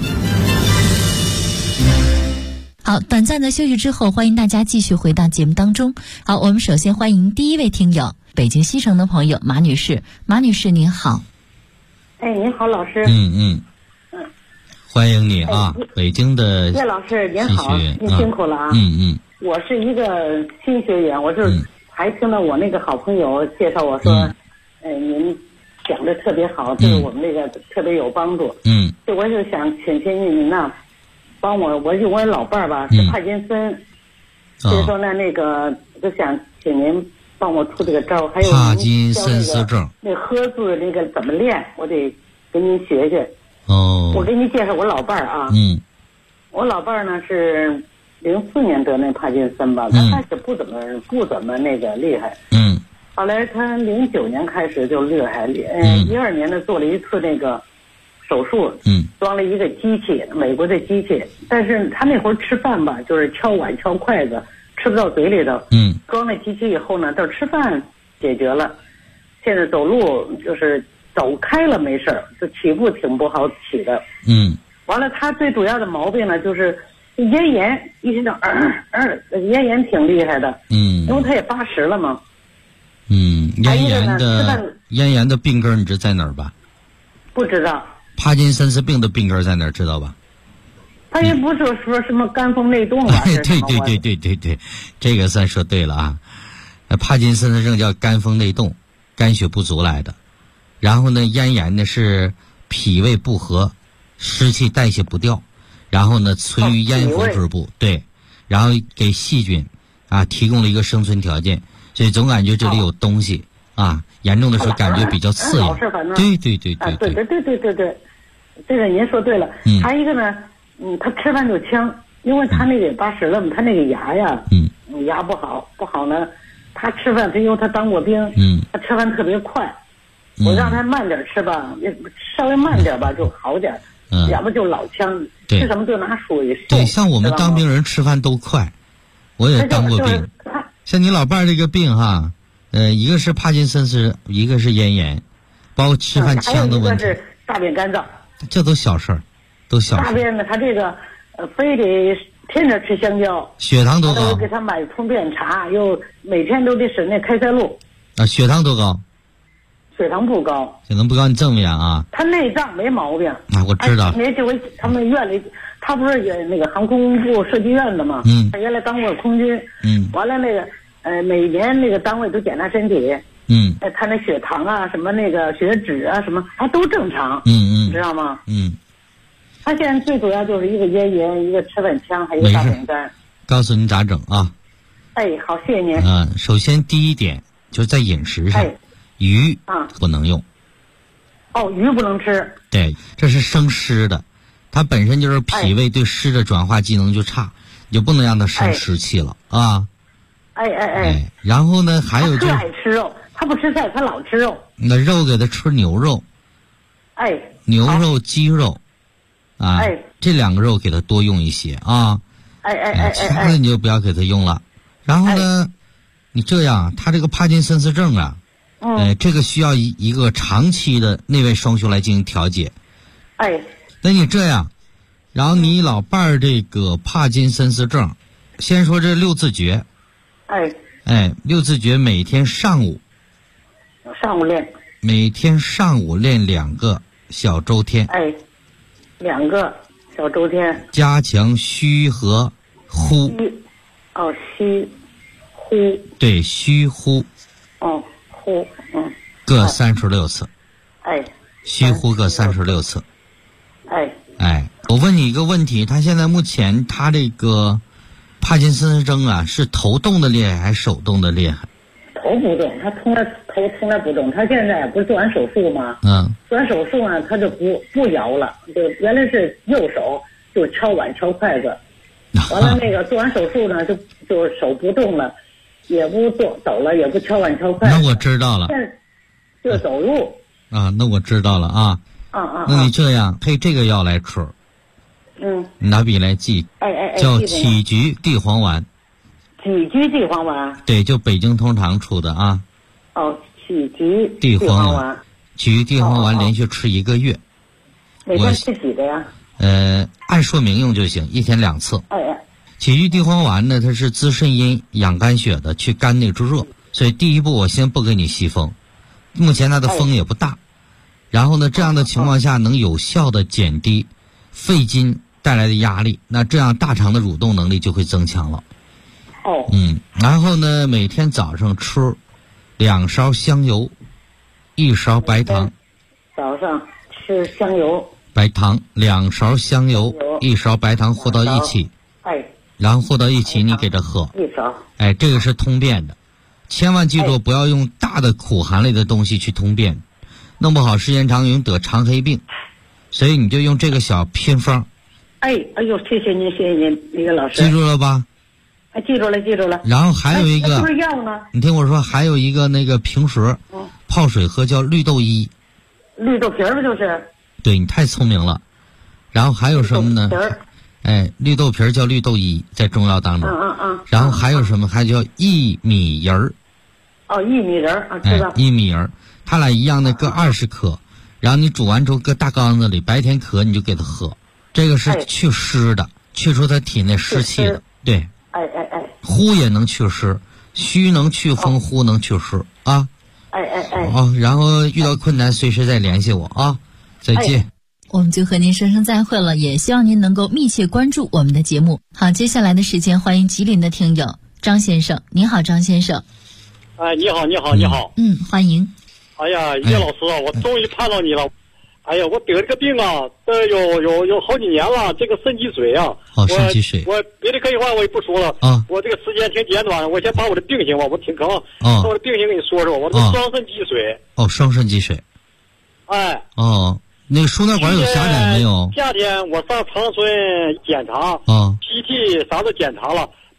好，短暂的休息之后，欢迎大家继续回到节目当中。好，我们首先欢迎第一位听友，北京西城的朋友马女士。马女士您好。 您好，老师。 欢迎你啊，北京的叶老师您好，您辛苦了啊。我是一个新学员，我就是还听到我那个好朋友介绍我说，您讲的特别好，对我们那个特别有帮助。就我就想请您呐，帮我是我老伴儿吧，是帕金森，所以说呢，那个就想请您帮我出这个招，还有帕金森氏症， 那喝字那个怎么练，我得跟您学学。我给你介绍我老伴儿啊。我老伴儿呢是04年得那帕金森吧，他开始不怎么那个厉害。后来他09年开始就厉害，12年呢做了一次那个手术，装了一个机器，美国的机器，但是他那会儿吃饭吧，就是敲碗敲筷子，吃不到嘴里头。装了机器以后呢，到吃饭解决了，现在走路就是走开了没事儿，就起步挺不好起的。完了他最主要的毛病呢就是咽炎，一天到咽炎挺厉害的。因为他也80了嘛。 咽炎的病根你知在哪儿吧？ 不知道。 帕金森氏病的病根在哪儿知道吧？ 他也不是说什么肝风内动吧？ 对，这个算说对了啊。帕金森氏症叫肝风内动，肝血不足来的。然后呢，咽炎呢是脾胃不和，湿气代谢不掉，然后呢存于咽喉之部，对，然后给细菌提供了一个生存条件，所以总感觉这里有东西严重的时候感觉比较刺痒。对， 对，这个您说对了。还一个呢，他吃饭就呛，因为他那个80了嘛，他那个牙呀，牙不好呢， 他吃饭，因为他当过兵，他吃饭特别快，我让他慢点吃吧，稍微慢点吧就好点，要不就老呛，吃什么就拿水漱。 对，像我们当兵人吃饭都快，我也当过兵。像你老伴儿这个病哈，一个是帕金森氏，一个是咽炎，包括吃饭呛的问题。 还有一个是大便干燥， 这都小事儿，都小事。 大便呢，他这个非得天天吃香蕉， 血糖多高？ 我给他买通便茶，又每天都得审那开塞露。 啊，血糖多高？ 血糖不高。 血糖不高，你正面啊？ 他内脏没毛病。 啊，我知道。 那这回他们院里，他不是也那个航空部设计院的嘛？他原来当过空军。完了那个每年那个单位都检查身体。他那血糖啊，什么那个血脂啊，什么还都正常。你知道吗？他现在最主要就是一个咽炎，一个吃饭呛，还有大便干。 告诉你咋整啊？ 哎，好，谢谢您。 首先第一点就是在饮食上，鱼不能用。 哦，鱼不能吃。 对，这是生湿的，它本身就是脾胃对湿的转化机能就差，你就不能让它生湿气了啊。然后呢，还有他爱吃肉，他不吃菜，他老吃肉。 那肉给他吃牛肉。牛肉、鸡肉。这两个肉给他多用一些啊。其他的你就不要给他用了。然后呢，你这样，他这个帕金森氏症啊，这个需要一个长期的内外双修来进行调节。那你这样，然后你老伴儿这个帕金森氏症，先说这六字诀。六字诀每天上午练。 每天上午练2个小周天。 2个小周天， 加强虚和呼。 虚呼。对， 虚呼。 呼。 各36次。虚呼各36次。我问你一个问题，他现在目前他这个帕金森氏症啊，是头动的厉害还是手动的厉害？ 头不动，他头从来不动。他现在不是做完手术吗？做完手术呢，他就不摇了，就原来是右手就敲碗敲筷子，完了那个做完手术呢，就手不动了，也不走了，也不敲碗敲筷子。 那我知道了。 就走路。 那我知道了啊。那你这样配这个药来吃。你拿笔来记。叫杞菊地黄丸。 杞菊地黄丸。 对，就北京通常出的啊。 杞菊地黄丸。 杞菊地黄丸连续吃1个月。 每天吃几个呀？ 按说明用就行，1天2次。杞菊地黄丸呢，它是滋肾阴、养肝血的，去肝内之热。所以第一步我先不给你吸风，目前它的风也不大。然后呢，这样的情况下能有效的减低肺经带来的压力，那这样大肠的蠕动能力就会增强了。然后呢，每天早上吃2勺香油，1勺白糖。 早上吃香油。 白糖2勺香油，1勺白糖和到一起。然后和到一起，你给它喝。 1勺。 这个是通便的，千万记住不要用大的苦寒类的东西去通便，弄不好时间长容易得肠黑病，所以你就用这个小偏方。 哎呦，谢谢您，那个老师。 记住了吧？ 记住了。 然后还有一个， 不是药呢？ 你听我说，还有一个那个平时泡水喝叫绿豆衣。 绿豆皮儿不就是？ 对，你太聪明了。然后还有什么呢？绿豆皮儿叫绿豆衣，在中药当中。然后还有什么？还叫薏米仁儿。 薏米仁儿知道。 薏米仁儿，它俩一样的，各20克。然后你煮完之后搁大缸子里，白天渴你就给它喝。这个是去湿的，去除它体内湿气的。对。呼也能祛湿，虚能祛风，呼能祛湿啊。然后遇到困难随时再联系我啊。再见。 我们就和您说声再会了，也希望您能够密切关注我们的节目。好，接下来的时间欢迎吉林的听友张先生。你好，张先生。 你好。 欢迎。 哎呀，叶老师啊，我终于盼到你了。哎呀，我得这个病啊，这有好几年了，这个肾积水啊。 肾积水。 我别的废话我也不说了。我这个时间挺简短，我先把我的病情吧，我挺坑。把我的病情跟你说说，我这双肾积水。 双肾积水。那个输尿管有狭窄没有？ 夏天我上长春检查，PT 啥都检查了，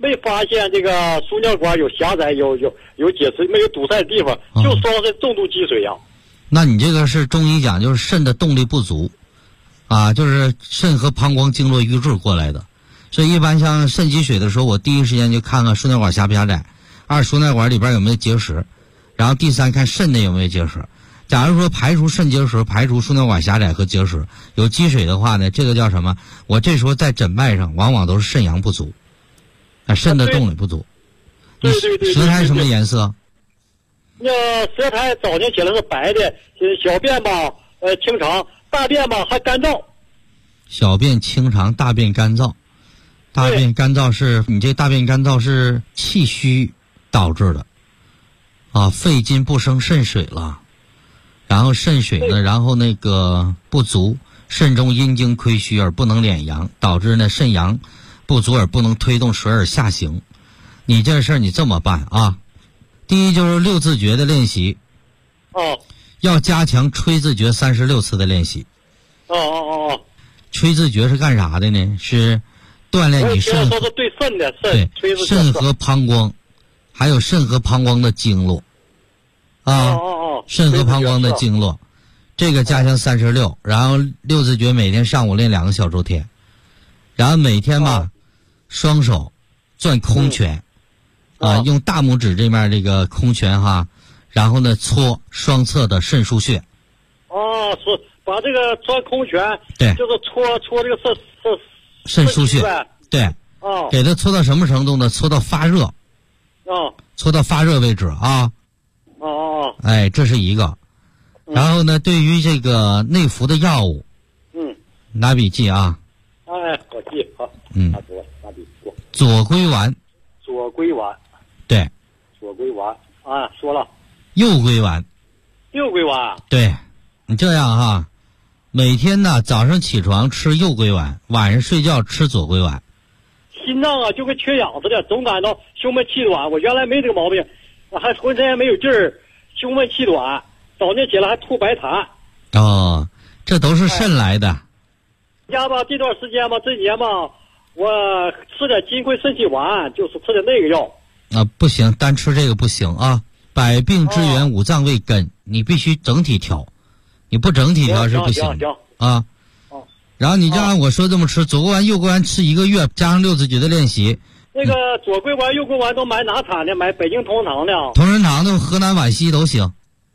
没发现这个输尿管有狭窄，有结石，没有堵塞的地方，就说是重度积水呀。 那你这个是中医讲就是肾的动力不足，啊，就是肾和膀胱经络瘀滞过来的。所以一般像肾积水的时候，我第一时间就看看输尿管狭不狭窄，二输尿管里边有没有结石，然后第三看肾内有没有结石。假如说排除肾结石，排除输尿管狭窄和结石，有积水的话呢，这个叫什么？我这时候在诊脉上往往都是肾阳不足，肾的动力不足。 对， 舌苔什么颜色？ 那舌苔早年起来是白的，小便吧清长，大便吧还干燥。 小便清长，大便干燥。大便干燥是你这大便干燥是气虚导致的，啊，肺金不生肾水了，然后肾水呢，然后那个不足，肾中阴经亏虚而不能敛阳，导致呢肾阳不足而不能推动水而下行。你这事儿你这么办啊？第一就是六字诀的练习，要加强吹字诀36次的练习。吹字诀是干啥的呢？是锻炼你肾， 说是对肾的对肾和膀胱，还有肾和膀胱的经络，啊，肾和膀胱的经络，这个加强36，然后六字诀每天上午练2个小周天，然后每天吧，双手攥空拳，啊，用大拇指这面这个空拳哈，然后呢搓双侧的肾腧穴。 说把这个攥空拳， 对， 就是搓这个肾腧穴，对，给它搓到什么程度呢？搓到发热，搓到发热为止啊。哎，这是一个。然后呢，对于这个内服的药物，拿笔记啊。 哎，我记好。拿笔过。 左归丸。 左归丸。 对。 左归丸啊，说了。 右归丸。 右归丸。 对，你这样哈。每天呢，早上起床吃右归丸，晚上睡觉吃左归丸。 心脏啊，就跟缺氧似的，总感到胸闷气短。我原来没这个毛病，我还浑身也没有劲儿，胸闷气短，早上起来还吐白痰。 这都是肾来的。 家吧，这段时间吧，这年吧，我吃点金匮肾气丸，就是吃点那个药。 不行，单吃这个不行啊！百病之源，五脏为根，你必须整体调。你不整体调是不行啊。然后你就按我说这么吃，左归丸、右归丸吃1个月，加上六字诀的练习。 那个左归丸、右归丸都买哪产的？买北京同仁堂的。 同仁堂的、河南皖西都行。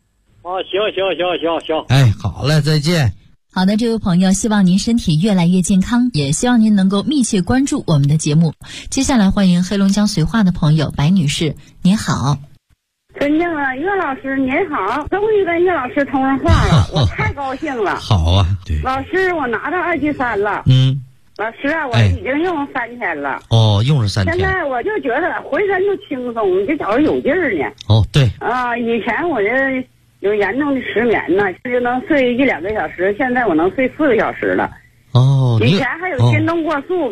行。 哎，好嘞，再见。 好的，这位朋友，希望您身体越来越健康，也希望您能够密切关注我们的节目。接下来欢迎黑龙江绥化的朋友白女士，您好。 尊敬的岳老师您好，终于跟岳老师通上话了，我太高兴了。 好啊，对。 老师，我拿到2剂3了。老师啊，我已经用3天了。 用了3天。 现在我就觉得浑身就轻松，这觉着有劲儿呢。 对。 以前我这有严重的失眠呢，就能睡1-2个小时，现在我能睡4个小时了。以前还有心动过速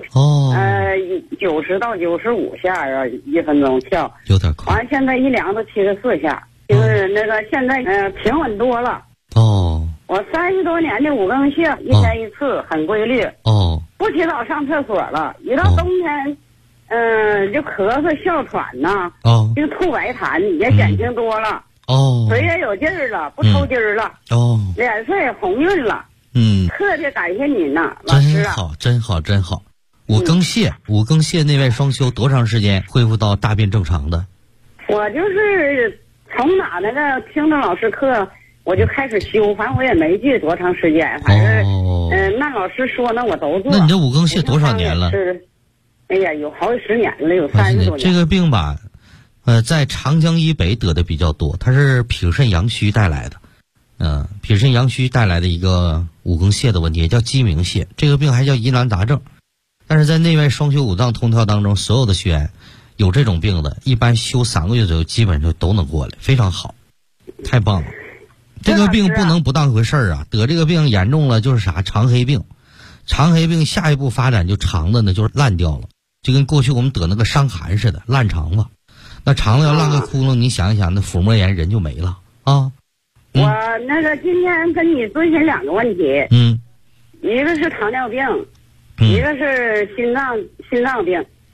，90到95下啊，1分钟跳， 有点快。 完了现在一量都74下，就是那个现在平稳多了。我30多年的五更泻，1天1次，很规律。不起早上厕所了，一到冬天，就咳嗽哮喘呐，就吐白痰，也减轻多了。腿也有劲儿了，不抽筋儿了。脸色也红润了。特别感谢您呐，老师啊！ 真好。五更泻内外双修多长时间恢复到大便正常的？ 我就是从哪那个听着老师课，我就开始修，反正我也没记多长时间，反正那老师说呢我都做。 那你这五更泻多少年了？ 哎呀，有好几10年了，有30多年。 这个病吧，在长江以北得的比较多，它是脾肾阳虚带来的。脾肾阳虚带来的一个五更泻的问题，也叫鸡鸣泻。这个病还叫疑难杂症，但是在内外双修五脏通调当中，所有的学员有这种病的，一般修3个月左右，基本上都能过来，非常好，太棒了。这个病不能不当回事儿啊！得这个病严重了就是啥？肠黑病。肠黑病下一步发展就肠子呢就是烂掉了，就跟过去我们得那个伤寒似的，烂肠子。那肠子要烂个窟窿，你想一想，那腹膜炎人就没了啊。 我那个今天跟你咨询2个问题，一个是糖尿病，一个是心脏病，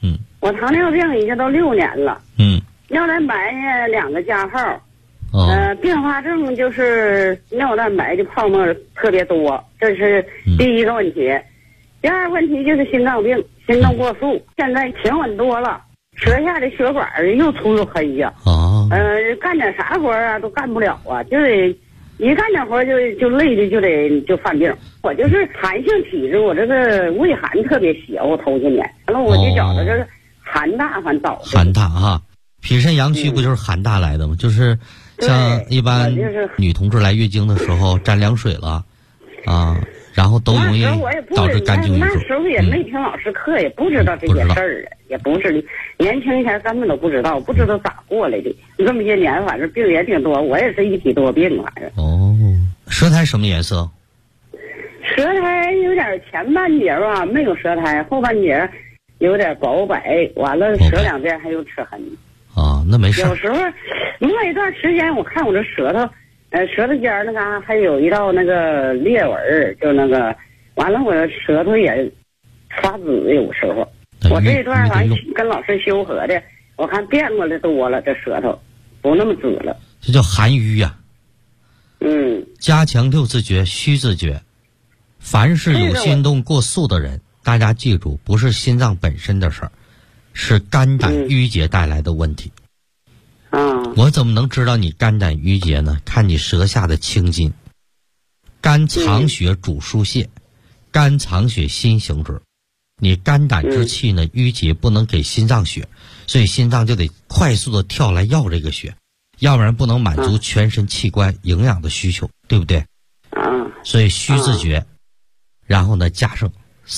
我糖尿病已经都6年了。尿蛋白呢2个加号。并发症就是尿蛋白的泡沫特别多，这是第一个问题。第二个问题就是心脏病，心动过速，现在平稳多了，舌下的血管又粗又黑呀。干点啥活啊都干不了啊，就得一干点活就累的就犯病。我就是寒性体质，我这个胃寒特别小，头些年完了我就觉得这个寒大反倒寒大哈，脾肾阳虚不就是寒大来的吗？就是像一般女同志来月经的时候沾凉水了啊，然后都容易导致肝经淤阻。 那时候也没听老师课，也不知道这些事儿啊，也不是年轻前根本都不知道，不知道咋过来的。这么些年，反正病也挺多，我也是一体多病，反正。 舌苔什么颜色？ 舌苔有点前半截吧，没有舌苔，后半截有点薄白，完了舌两边还有齿痕。 那没事。 有时候过一段时间，我看我这舌头，舌头尖那嘎还有一道那个裂纹，就那个，完了我舌头也发紫，有时候。我这一段完跟老师修合的，我看变过来多了，这舌头不那么紫了。 这叫寒瘀呀。加强6字诀、虚字诀。凡是有心动过速的人，大家记住，不是心脏本身的事儿，是肝胆郁结带来的问题。我怎么能知道你肝胆郁结呢？看你舌下的青筋。肝藏血主疏泄，肝藏血心行之。你肝胆之气呢郁结，不能给心脏血，所以心脏就得快速的跳来要这个血，要不然不能满足全身器官营养的需求，对不对？所以虚字诀，然后呢加上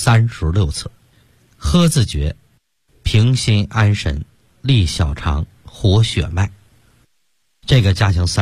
36次。喝字诀，平心安神，利小肠，活血脉。这个加强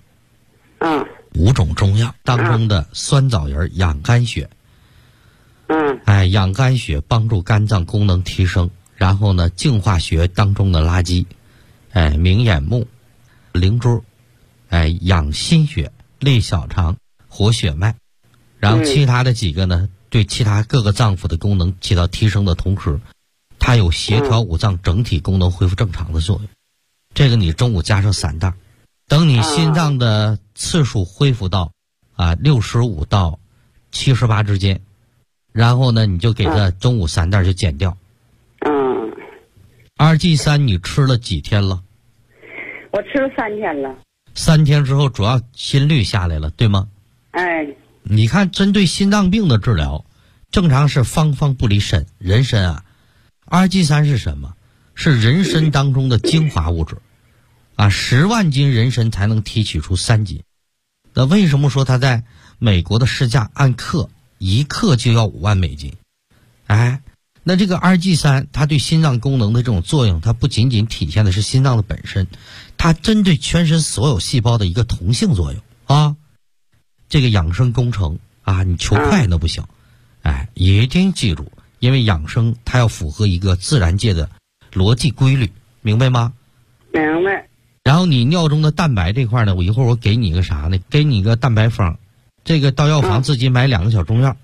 36。5种中药当中的酸枣仁养肝血。养肝血帮助肝脏功能提升，然后呢净化血当中的垃圾。明眼目、灵珠，养心血，利小肠，活血脉。然后其他的几个呢，对其他各个脏腑的功能起到提升的同时，它有协调五脏整体功能恢复正常的作用。这个你中午加上3袋，等你心脏的次数恢复到65到78之间，然后呢你就给它中午3袋就减掉。2G3你吃了几天了？ 我吃了3天了。 3天之后主要心率下来了，对吗？你看针对心脏病的治疗，正常是方方不离参，人参2G3是什么？是人参当中的精华物质10万斤人参才能提取出3斤。那为什么说它在美国的市价按克1克就要5万美金？那这个2G3它对心脏功能的这种作用，它不仅仅体现的是心脏的本身，它针对全身所有细胞的一个同性作用这个养生工程你求快那不行，一定记住，因为养生它要符合一个自然界的逻辑规律，明白吗？ 明白。 然后你尿中的蛋白这块呢，我一会儿给你一个啥呢？给你一个蛋白方，这个到药房自己买2个小中药。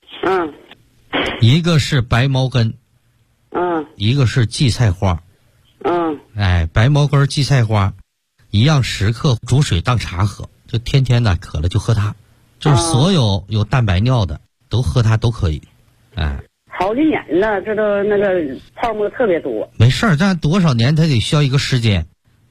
一个是白茅根，一个是荠菜花。白茅根、荠菜花一样10克，煮水当茶喝，就天天的渴了就喝它，就是所有有蛋白尿的都喝它都可以。 好几年了，这都那个泡沫特别多。 没事儿，但多少年它得需要一个时间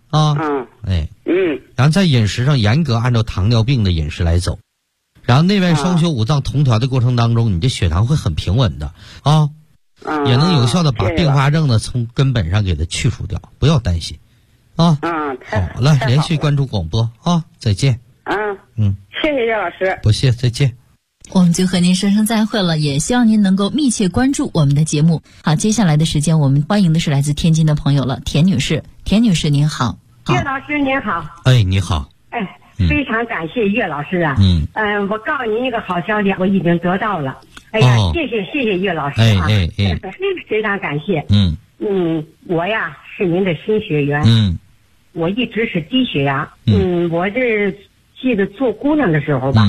然后在饮食上严格按照糖尿病的饮食来走，然后内外双修五脏同调的过程当中，你的血糖会很平稳的也能有效的把并发症呢从根本上给它去除掉，不要担心好了，连续关注广播再见。 谢谢叶老师。 不谢，再见。 我们就和您说声再会了，也希望您能够密切关注我们的节目。好，接下来的时间我们欢迎的是来自天津的朋友了，田女士。田女士您好。 叶老师您好。 你好。 非常感谢叶老师我告诉您一个好消息，我已经得到了。谢谢叶老师非常感谢。我呀是您的新学员。我一直是低血压。我这记得做姑娘的时候吧，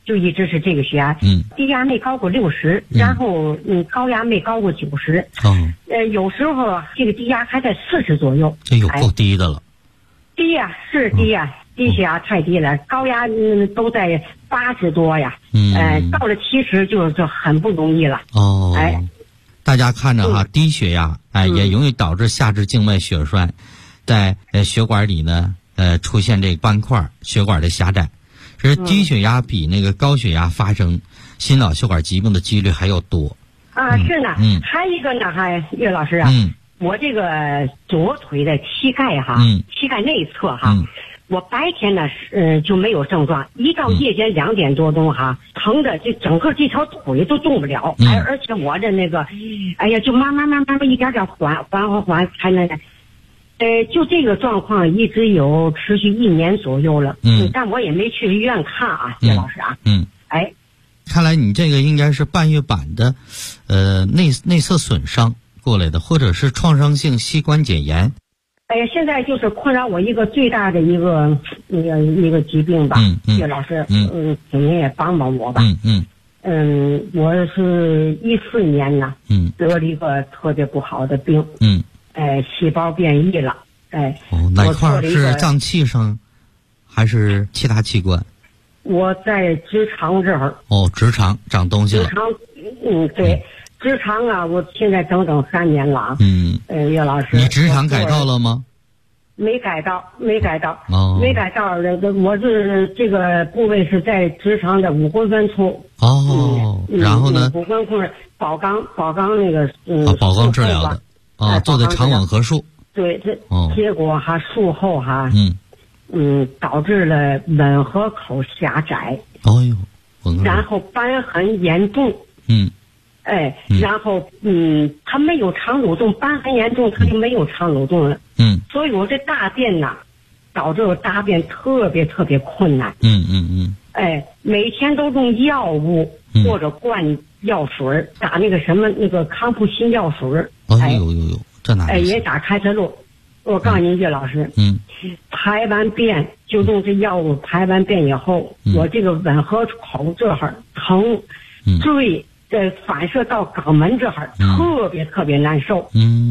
就一直是这个血压，低压没高过60，然后高压没高过90，有时候这个低压还在40左右， 这有够低的了。 低呀，是低呀，低血压太低了，高压都在80多呀，到了70就很不容易了。 大家看着哈，低血压也容易导致下肢静脉血栓，在血管里呢出现这个斑块，血管的狭窄。是低血压比那个高血压发生心脑血管疾病的几率还要多是呢。还一个呢，岳老师啊，我这个左腿的膝盖膝盖内侧我白天呢就没有症状，一到夜间2点多钟疼的就整个这条腿都动不了，而且我的那个就慢慢一点点缓才能。就这个状况一直有持续1年左右了，但我也没去医院看岳老师啊。 看来你这个应该是半月板的内侧损伤过来的，或者是创伤性膝关节炎。 现在就是困扰我一个最大的一个疾病吧，岳老师，请您也帮帮我吧。我是14年呢，得了一个特别不好的病，细胞变异了， 哪块是脏器上，还是其他器官？ 我在直肠这儿。 直肠长东西了。 直肠，对，直肠啊，我现在整3年了。岳老师， 你直肠改造了吗？ 没改到。没改到。我是这个部位是在直肠的5公分处。 然后呢 ？5公分宝钢那个宝钢治疗的。做的肠吻合术。 对，结果术后导致了吻合口狭窄。然后瘢痕严重。然后它没有肠蠕动，瘢痕严重，它就没有肠蠕动了。所以我这大便呐，导致我大便特别特别困难。每天都用药物或者灌药水，打那个康复新药水。 这哪也打开塞露。我告诉您，岳老师，排完便就用这药物，排完便以后，我这个吻合口这儿疼，坠反射到肛门这儿，特别特别难受。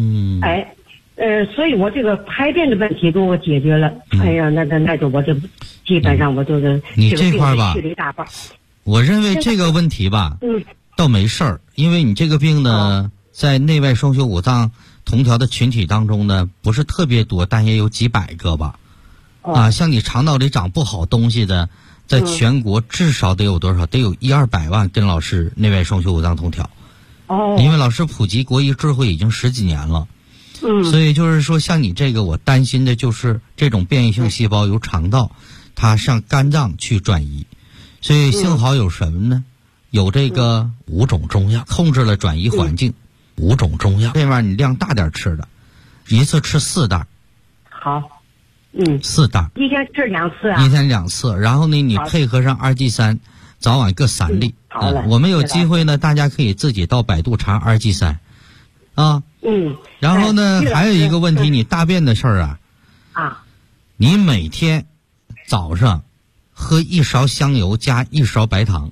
所以我这个排便的问题都我解决了。那就我这基本上我就是你这块吧，我认为这个问题吧，倒没事儿，因为你这个病呢，在内外双修五脏同调的群体当中呢，不是特别多，但也有几百个吧。像你肠道里长不好东西的，在全国至少得有多少？得有100-200万跟老师内外双修五脏同调。因为老师普及国医智慧已经10几年了。所以就是说，像你这个，我担心的就是这种变异性细胞由肠道它向肝脏去转移。所以幸好有什么呢？有这个5种中药控制了转移环境。5种中药，这玩意儿你量大点吃的，一次吃4袋。 好 ，4袋， 一天吃2次啊？ 一天2次，然后呢，你配合上2G3，早晚各3粒。 好嘞。 我们有机会呢，大家可以自己到百度查2G3，然后呢，还有一个问题，你大便的事儿你每天早上喝1勺香油加1勺白糖。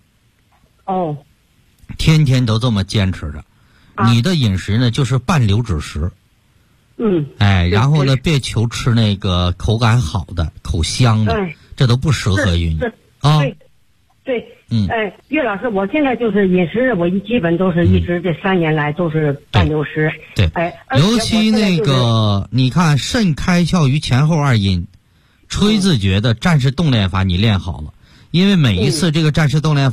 天天都这么坚持着。你的饮食呢，就是半流质食。然后呢，别求吃那个口感好的、口香的，这都不适合于你对，岳老师，我现在就是饮食，我基本都是一直这3年来都是半流食。 对，尤其那个，你看肾开窍于前后2阴，吹字诀的战士动练法你练好了，因为每一次这个战士动练法